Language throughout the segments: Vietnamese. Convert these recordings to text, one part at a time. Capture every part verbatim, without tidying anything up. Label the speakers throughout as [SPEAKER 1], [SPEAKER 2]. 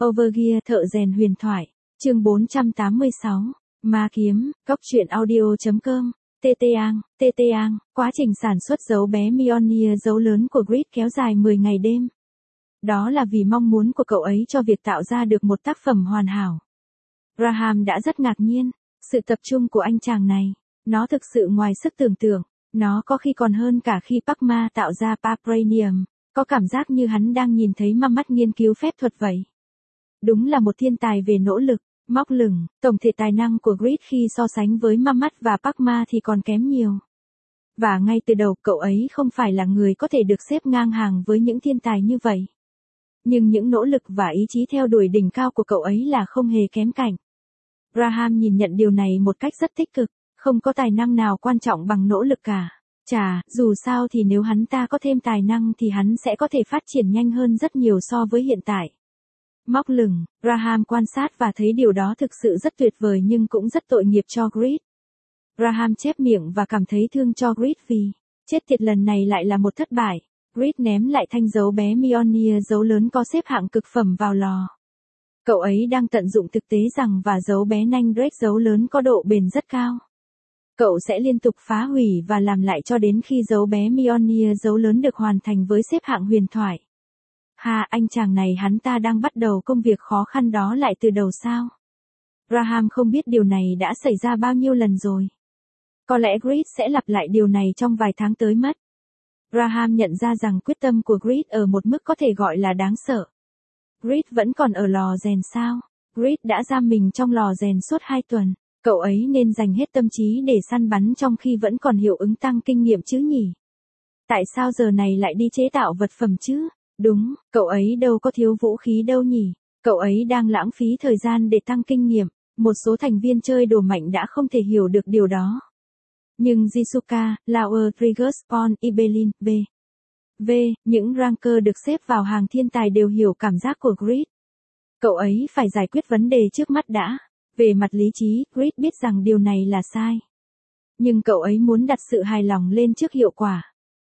[SPEAKER 1] Overgear thợ rèn huyền thoại, chương bốn trăm tám mươi sáu, Ma kiếm, Cóc truyện audio.com, tê tê Ang, tê tê Ang, quá trình sản xuất dấu bé Mjolnir dấu lớn của Grid kéo dài mười ngày đêm. Đó là vì mong muốn của cậu ấy cho việc tạo ra được một tác phẩm hoàn hảo. Graham đã rất ngạc nhiên, sự tập trung của anh chàng này, nó thực sự ngoài sức tưởng tượng, nó có khi còn hơn cả khi Pacma tạo ra Vibranium, có cảm giác như hắn đang nhìn thấy ma mắt nghiên cứu phép thuật vậy. Đúng là một thiên tài về nỗ lực, móc lửng, tổng thể tài năng của Grid khi so sánh với ma mắt và Pacma thì còn kém nhiều. Và ngay từ đầu cậu ấy không phải là người có thể được xếp ngang hàng với những thiên tài như vậy. Nhưng những nỗ lực và ý chí theo đuổi đỉnh cao của cậu ấy là không hề kém cạnh. Graham nhìn nhận điều này một cách rất tích cực, không có tài năng nào quan trọng bằng nỗ lực cả. Chà, dù sao thì nếu hắn ta có thêm tài năng thì hắn sẽ có thể phát triển nhanh hơn rất nhiều so với hiện tại. Móc lửng, Graham quan sát và thấy điều đó thực sự rất tuyệt vời nhưng cũng rất tội nghiệp cho Grid. Graham chép miệng và cảm thấy thương cho Grid vì, chết tiệt lần này lại là một thất bại. Grid ném lại thanh dấu bé Mjolnir dấu lớn có xếp hạng cực phẩm vào lò. Cậu ấy đang tận dụng thực tế rằng và dấu bé nanh Drake dấu lớn có độ bền rất cao. Cậu sẽ liên tục phá hủy và làm lại cho đến khi dấu bé Mjolnir dấu lớn được hoàn thành với xếp hạng huyền thoại. Ha, anh chàng này hắn ta đang bắt đầu công việc khó khăn đó lại từ đầu sao? Graham không biết điều này đã xảy ra bao nhiêu lần rồi. Có lẽ Grid sẽ lặp lại điều này trong vài tháng tới mất. Graham nhận ra rằng quyết tâm của Grid ở một mức có thể gọi là đáng sợ. Grid vẫn còn ở lò rèn sao? Grid đã giam mình trong lò rèn suốt hai tuần. Cậu ấy nên dành hết tâm trí để săn bắn trong khi vẫn còn hiệu ứng tăng kinh nghiệm chứ nhỉ? Tại sao giờ này lại đi chế tạo vật phẩm chứ? Đúng, cậu ấy đâu có thiếu vũ khí đâu nhỉ? Cậu ấy đang lãng phí thời gian để tăng kinh nghiệm. Một số thành viên chơi đồ mạnh đã không thể hiểu được điều đó. Nhưng Jisuka, Lauer, Triggers, Pon, Ibelin, B. V, những ranker được xếp vào hàng thiên tài đều hiểu cảm giác của Grid. Cậu ấy phải giải quyết vấn đề trước mắt đã. Về mặt lý trí, Grid biết rằng điều này là sai. Nhưng cậu ấy muốn đặt sự hài lòng lên trước hiệu quả.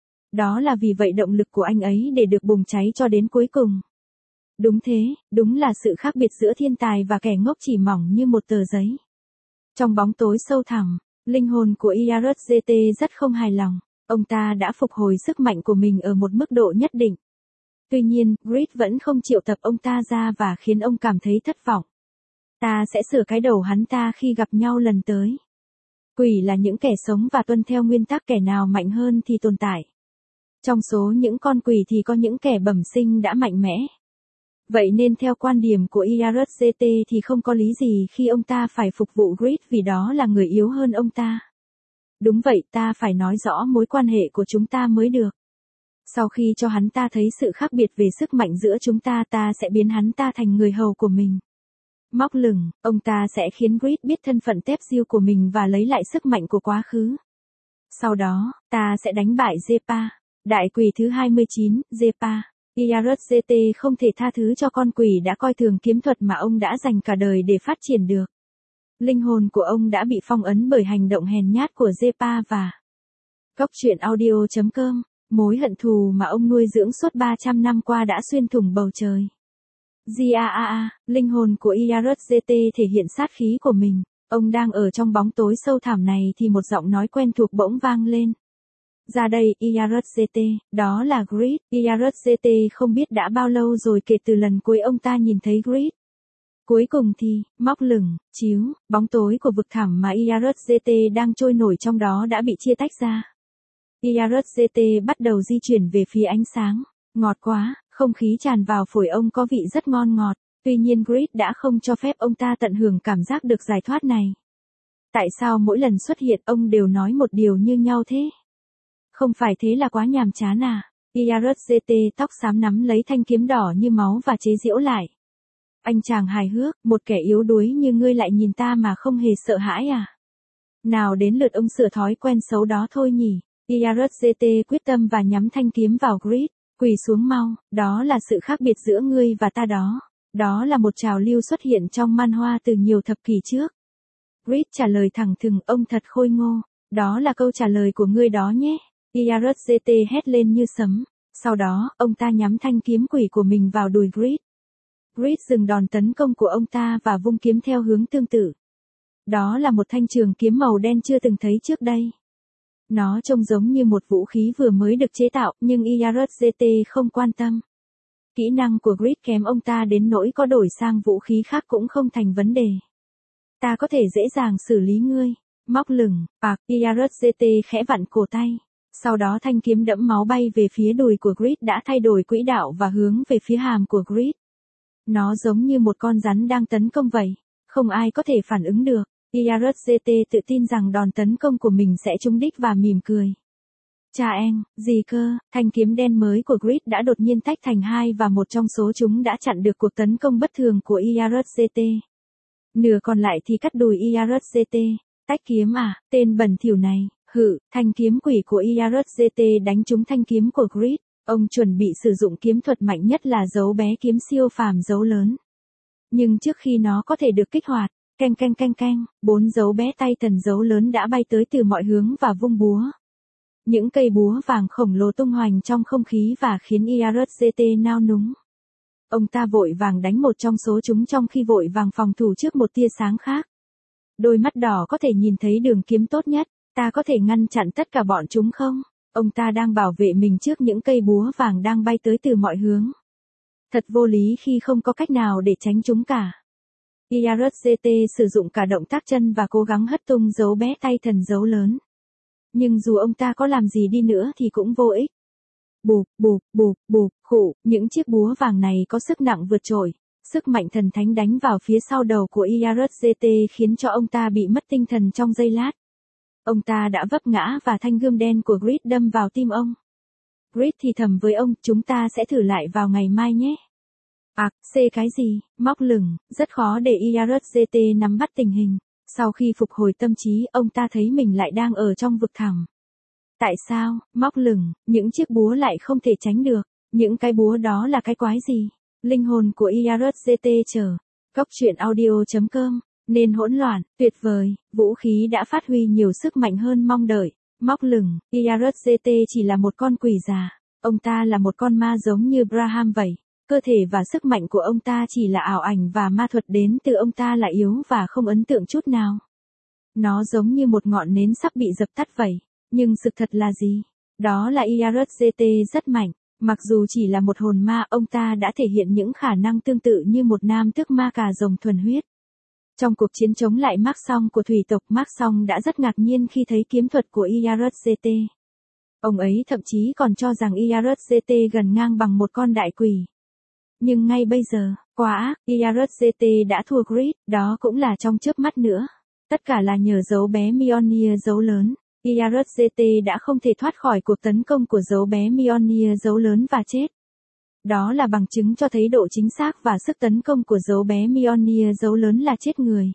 [SPEAKER 1] Đó là vì vậy động lực của anh ấy để được bùng cháy cho đến cuối cùng. Đúng thế, đúng là sự khác biệt giữa thiên tài và kẻ ngốc chỉ mỏng như một tờ giấy. Trong bóng tối sâu thẳm, linh hồn của Iarut-gt rất không hài lòng. Ông ta đã phục hồi sức mạnh của mình ở một mức độ nhất định. Tuy nhiên, Grid vẫn không triệu tập ông ta ra và khiến ông cảm thấy thất vọng. Ta sẽ sửa cái đầu hắn ta khi gặp nhau lần tới. Quỷ là những kẻ sống và tuân theo nguyên tắc kẻ nào mạnh hơn thì tồn tại. Trong số những con quỷ thì có những kẻ bẩm sinh đã mạnh mẽ. Vậy nên theo quan điểm của Iarut-gt thì không có lý gì khi ông ta phải phục vụ Grid vì đó là người yếu hơn ông ta. Đúng vậy, ta phải nói rõ mối quan hệ của chúng ta mới được. Sau khi cho hắn ta thấy sự khác biệt về sức mạnh giữa chúng ta, ta sẽ biến hắn ta thành người hầu của mình. Móc lửng, ông ta sẽ khiến Grid biết thân phận tép diêu của mình và lấy lại sức mạnh của quá khứ. Sau đó, ta sẽ đánh bại Zepa, đại quỷ thứ hai mươi chín, Zepa. Iarut-gt không thể tha thứ cho con quỷ đã coi thường kiếm thuật mà ông đã dành cả đời để phát triển được. Linh hồn của ông đã bị phong ấn bởi hành động hèn nhát của Zepa và Cóc truyện audio.com, mối hận thù mà ông nuôi dưỡng suốt ba trăm năm qua đã xuyên thủng bầu trời. Giaa, linh hồn của Iarut-gt thể hiện sát khí của mình. Ông đang ở trong bóng tối sâu thẳm này thì một giọng nói quen thuộc bỗng vang lên. Ra đây, Iarut-gt, đó là Grid. Iarut-gt không biết đã bao lâu rồi kể từ lần cuối ông ta nhìn thấy Grid. Cuối cùng thì, móc lửng, chiếu, bóng tối của vực thẳm mà Iarut-gt đang trôi nổi trong đó đã bị chia tách ra. Iarut-gt bắt đầu di chuyển về phía ánh sáng. Ngọt quá, không khí tràn vào phổi ông có vị rất ngon ngọt. Tuy nhiên Grid đã không cho phép ông ta tận hưởng cảm giác được giải thoát này. Tại sao mỗi lần xuất hiện ông đều nói một điều như nhau thế? Không phải thế là quá nhàm chán à? Iarut-gt tóc xám nắm lấy thanh kiếm đỏ như máu và chế giễu lại. Anh chàng hài hước, một kẻ yếu đuối như ngươi lại nhìn ta mà không hề sợ hãi à? Nào đến lượt ông sửa thói quen xấu đó thôi nhỉ? Iarut-gt quyết tâm và nhắm thanh kiếm vào Grid. Quỳ xuống mau, đó là sự khác biệt giữa ngươi và ta đó. Đó là một trào lưu xuất hiện trong manhwa từ nhiều thập kỷ trước. Grid trả lời thẳng thừng, ông thật khôi ngô. Đó là câu trả lời của ngươi đó nhé. Iarut-gt hét lên như sấm. Sau đó, ông ta nhắm thanh kiếm quỷ của mình vào đùi Grid. Grid dừng đòn tấn công của ông ta và vung kiếm theo hướng tương tự. Đó là một thanh trường kiếm màu đen chưa từng thấy trước đây. Nó trông giống như một vũ khí vừa mới được chế tạo, nhưng i a rờ giê tê không quan tâm. Kỹ năng của Grid kém ông ta đến nỗi có đổi sang vũ khí khác cũng không thành vấn đề. Ta có thể dễ dàng xử lý ngươi. Móc lửng, bạc, i a rờ giê tê khẽ vặn cổ tay. Sau đó thanh kiếm đẫm máu bay về phía đùi của Grid đã thay đổi quỹ đạo và hướng về phía hàm của Grid. Nó giống như một con rắn đang tấn công vậy. Không ai có thể phản ứng được. i a rờ giê tê tự tin rằng đòn tấn công của mình sẽ trúng đích và mỉm cười. Cha em, gì cơ, thanh kiếm đen mới của Grid đã đột nhiên tách thành hai và một trong số chúng đã chặn được cuộc tấn công bất thường của i a rờ giê tê. Nửa còn lại thì cắt đùi i a rờ giê tê. Tách kiếm à, tên bẩn thỉu này, hự, thanh kiếm quỷ của i a rờ giê tê đánh trúng thanh kiếm của Grid. Ông chuẩn bị sử dụng kiếm thuật mạnh nhất là dấu bé kiếm siêu phàm dấu lớn. Nhưng trước khi nó có thể được kích hoạt, canh canh canh canh, bốn dấu bé tay thần dấu lớn đã bay tới từ mọi hướng và vung búa. Những cây búa vàng khổng lồ tung hoành trong không khí và khiến i a rờ giê tê nao núng. Ông ta vội vàng đánh một trong số chúng trong khi vội vàng phòng thủ trước một tia sáng khác. Đôi mắt đỏ có thể nhìn thấy đường kiếm tốt nhất, ta có thể ngăn chặn tất cả bọn chúng không? Ông ta đang bảo vệ mình trước những cây búa vàng đang bay tới từ mọi hướng. Thật vô lý khi không có cách nào để tránh chúng cả. i a rờ giê tê sử dụng cả động tác chân và cố gắng hất tung dấu bé tay thần dấu lớn. Nhưng dù ông ta có làm gì đi nữa thì cũng vô ích. Bụp, bụp, bụp, bụp, khụ, những chiếc búa vàng này có sức nặng vượt trội. Sức mạnh thần thánh đánh vào phía sau đầu của i a rờ giê tê khiến cho ông ta bị mất tinh thần trong giây lát. Ông ta đã vấp ngã và thanh gươm đen của Grid đâm vào tim ông. Grid thì thầm với ông, chúng ta sẽ thử lại vào ngày mai nhé. Ặc, C cái gì, móc lửng, rất khó để i a rờ giê tê nắm bắt tình hình. Sau khi phục hồi tâm trí, ông ta thấy mình lại đang ở trong vực thẳm. Tại sao, móc lửng, những chiếc búa lại không thể tránh được? Những cái búa đó là cái quái gì? Linh hồn của i a rờ giê tê chờ. Cốc truyện audio chấm com. Nên hỗn loạn, tuyệt vời, vũ khí đã phát huy nhiều sức mạnh hơn mong đợi. Móc lửng, i a rờ giê tê chỉ là một con quỷ già. Ông ta là một con ma giống như Braham vậy. Cơ thể và sức mạnh của ông ta chỉ là ảo ảnh và ma thuật đến từ ông ta là yếu và không ấn tượng chút nào. Nó giống như một ngọn nến sắp bị dập tắt vậy. Nhưng sự thật là gì? Đó là i a rờ giê tê rất mạnh. Mặc dù chỉ là một hồn ma, ông ta đã thể hiện những khả năng tương tự như một nam tước ma cà rồng thuần huyết. Trong cuộc chiến chống lại Mark Song của thủy tộc, Mark Song đã rất ngạc nhiên khi thấy kiếm thuật của i a rờ giê tê. Ông ấy thậm chí còn cho rằng i a rờ giê tê gần ngang bằng một con đại quỷ. Nhưng ngay bây giờ, quá ác, i a rờ giê tê đã thua Grid, đó cũng là trong chớp mắt nữa. Tất cả là nhờ dấu bé Mjolnir dấu lớn. i a rờ giê tê đã không thể thoát khỏi cuộc tấn công của dấu bé Mjolnir dấu lớn và chết. Đó là bằng chứng cho thấy độ chính xác và sức tấn công của dấu bé Mjolnir dấu lớn là chết người.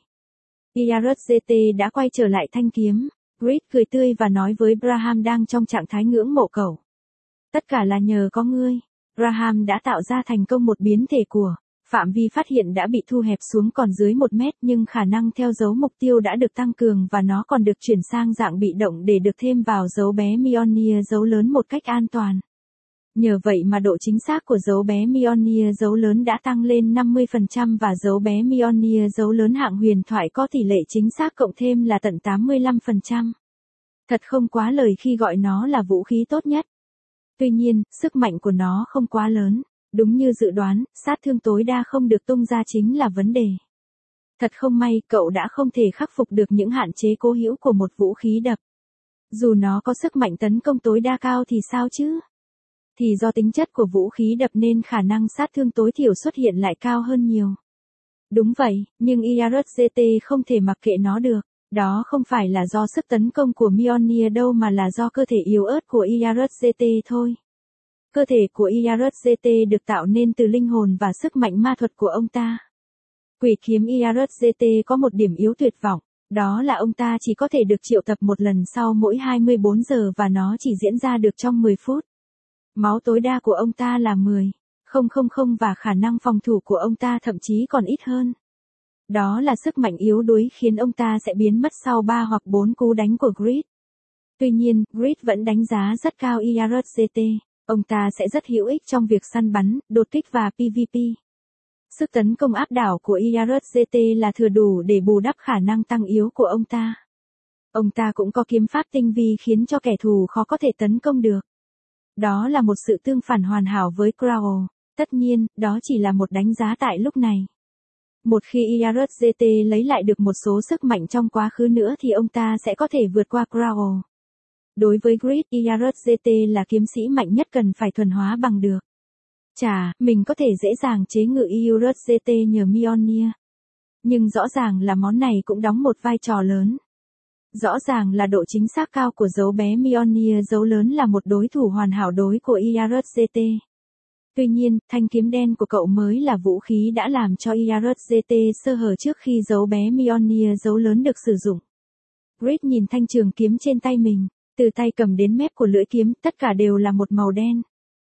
[SPEAKER 1] i a rờ giê tê đã quay trở lại thanh kiếm. Grid cười tươi và nói với Braham đang trong trạng thái ngưỡng mộ cậu. Tất cả là nhờ có ngươi. Braham đã tạo ra thành công một biến thể của. Phạm vi phát hiện đã bị thu hẹp xuống còn dưới một mét nhưng khả năng theo dấu mục tiêu đã được tăng cường và nó còn được chuyển sang dạng bị động để được thêm vào dấu bé Mjolnir dấu lớn một cách an toàn. Nhờ vậy mà độ chính xác của dấu bé Mjolnir dấu lớn đã tăng lên năm mươi phần trăm và dấu bé Mjolnir dấu lớn hạng huyền thoại có tỷ lệ chính xác cộng thêm là tận tám mươi lăm phần trăm. Thật không quá lời khi gọi nó là vũ khí tốt nhất. Tuy nhiên, sức mạnh của nó không quá lớn. Đúng như dự đoán, sát thương tối đa không được tung ra chính là vấn đề. Thật không may, cậu đã không thể khắc phục được những hạn chế cố hữu của một vũ khí đập. Dù nó có sức mạnh tấn công tối đa cao thì sao chứ? Thì do tính chất của vũ khí đập nên khả năng sát thương tối thiểu xuất hiện lại cao hơn nhiều. Đúng vậy, nhưng i a rờ giê tê không thể mặc kệ nó được. Đó không phải là do sức tấn công của Mjolnir đâu mà là do cơ thể yếu ớt của i a rờ giê tê thôi. Cơ thể của i a rờ giê tê được tạo nên từ linh hồn và sức mạnh ma thuật của ông ta. Quỷ kiếm i a rờ giê tê có một điểm yếu tuyệt vọng, đó là ông ta chỉ có thể được triệu tập một lần sau mỗi hai mươi bốn giờ và nó chỉ diễn ra được trong mười phút. Máu tối đa của ông ta là mười nghìn và khả năng phòng thủ của ông ta thậm chí còn ít hơn. Đó là sức mạnh yếu đuối khiến ông ta sẽ biến mất sau ba hoặc bốn cú đánh của Grid. Tuy nhiên, Grid vẫn đánh giá rất cao i a rờ giê tê. Ông ta sẽ rất hữu ích trong việc săn bắn, đột kích và pê vê pê. Sức tấn công áp đảo của i rờ giê tê là thừa đủ để bù đắp khả năng tăng yếu của ông ta. Ông ta cũng có kiếm pháp tinh vi khiến cho kẻ thù khó có thể tấn công được. Đó là một sự tương phản hoàn hảo với Crow. Tất nhiên, đó chỉ là một đánh giá tại lúc này. Một khi i rờ giê tê lấy lại được một số sức mạnh trong quá khứ nữa thì ông ta sẽ có thể vượt qua Crow. Đối với Grid, i rờ giê tê là kiếm sĩ mạnh nhất cần phải thuần hóa bằng được. Chà, mình có thể dễ dàng chế ngự i rờ giê tê nhờ Mjolnir. Nhưng rõ ràng là món này cũng đóng một vai trò lớn. Rõ ràng là độ chính xác cao của dấu bé Mjolnir dấu lớn là một đối thủ hoàn hảo đối của i rờ giê tê. Tuy nhiên, thanh kiếm đen của cậu mới là vũ khí đã làm cho i rờ giê tê sơ hở trước khi dấu bé Mjolnir dấu lớn được sử dụng. Grid nhìn thanh trường kiếm trên tay mình, từ tay cầm đến mép của lưỡi kiếm, tất cả đều là một màu đen.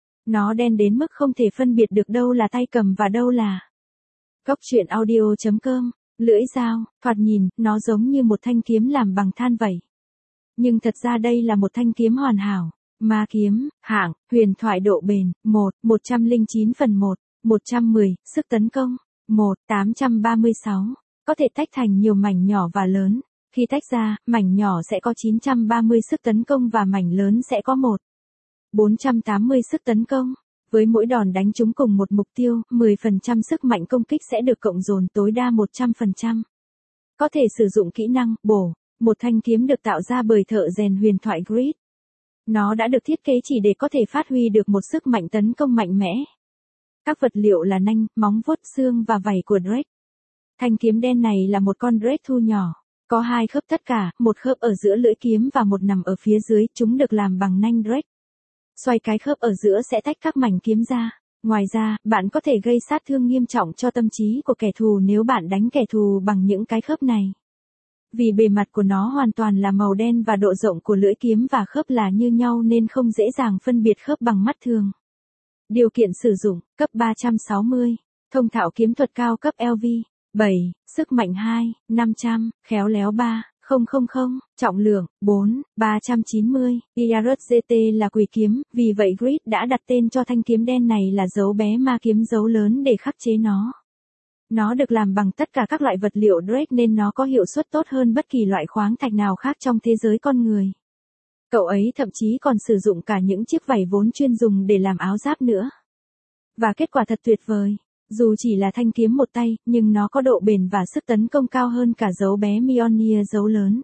[SPEAKER 1] Nó đen đến mức không thể phân biệt được đâu là tay cầm và đâu là. Góc truyện audio chấm com, lưỡi dao, thoạt nhìn, nó giống như một thanh kiếm làm bằng than vậy. Nhưng thật ra đây là một thanh kiếm hoàn hảo. Ma kiếm, hạng, huyền thoại độ bền, một, một trăm lẻ chín phần một, một trăm mười, sức tấn công, một, tám trăm ba mươi sáu, có thể tách thành nhiều mảnh nhỏ và lớn. Khi tách ra, mảnh nhỏ sẽ có chín trăm ba mươi sức tấn công và mảnh lớn sẽ có một, bốn trăm tám mươi sức tấn công. Với mỗi đòn đánh trúng cùng một mục tiêu, mười phần trăm sức mạnh công kích sẽ được cộng dồn tối đa một trăm phần trăm. Có thể sử dụng kỹ năng, bổ, một thanh kiếm được tạo ra bởi thợ rèn huyền thoại Grid. Nó đã được thiết kế chỉ để có thể phát huy được một sức mạnh tấn công mạnh mẽ. Các vật liệu là nanh, móng vuốt, xương và vảy của Drake. Thanh kiếm đen này là một con Drake thu nhỏ. Có hai khớp tất cả, một khớp ở giữa lưỡi kiếm và một nằm ở phía dưới, chúng được làm bằng nanh Drake. Xoay cái khớp ở giữa sẽ tách các mảnh kiếm ra. Ngoài ra, bạn có thể gây sát thương nghiêm trọng cho tâm trí của kẻ thù nếu bạn đánh kẻ thù bằng những cái khớp này. Vì bề mặt của nó hoàn toàn là màu đen và độ rộng của lưỡi kiếm và khớp là như nhau nên không dễ dàng phân biệt khớp bằng mắt thường. Điều kiện sử dụng, cấp ba trăm sáu mươi, thông thạo kiếm thuật cao cấp lv, bảy, sức mạnh hai, năm trăm, khéo léo ba, không không không, trọng lượng, bốn, ba trăm chín mươi, i rờ giê tê là quỷ kiếm, vì vậy Grid đã đặt tên cho thanh kiếm đen này là dấu bé ma kiếm dấu lớn để khắc chế nó. Nó được làm bằng tất cả các loại vật liệu Drake nên nó có hiệu suất tốt hơn bất kỳ loại khoáng thạch nào khác trong thế giới con người. Cậu ấy thậm chí còn sử dụng cả những chiếc vảy vốn chuyên dùng để làm áo giáp nữa. Và kết quả thật tuyệt vời. Dù chỉ là thanh kiếm một tay, nhưng nó có độ bền và sức tấn công cao hơn cả dấu bé Mjolnir dấu lớn.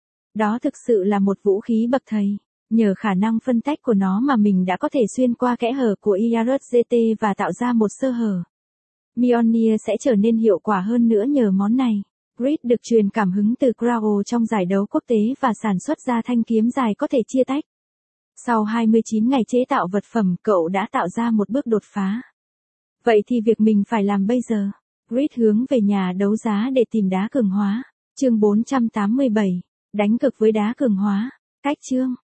[SPEAKER 1] Đó thực sự là một vũ khí bậc thầy. Nhờ khả năng phân tách của nó mà mình đã có thể xuyên qua kẽ hở của i rờ giê tê và tạo ra một sơ hở. Mjolnir sẽ trở nên hiệu quả hơn nữa nhờ món này. Grid được truyền cảm hứng từ Crow trong giải đấu quốc tế và sản xuất ra thanh kiếm dài có thể chia tách. Sau hai mươi chín ngày chế tạo vật phẩm, cậu đã tạo ra một bước đột phá. Vậy thì việc mình phải làm bây giờ? Grid hướng về nhà đấu giá để tìm đá cường hóa. Chương bốn trăm tám mươi bảy. Đánh cực với đá cường hóa. Cách chương.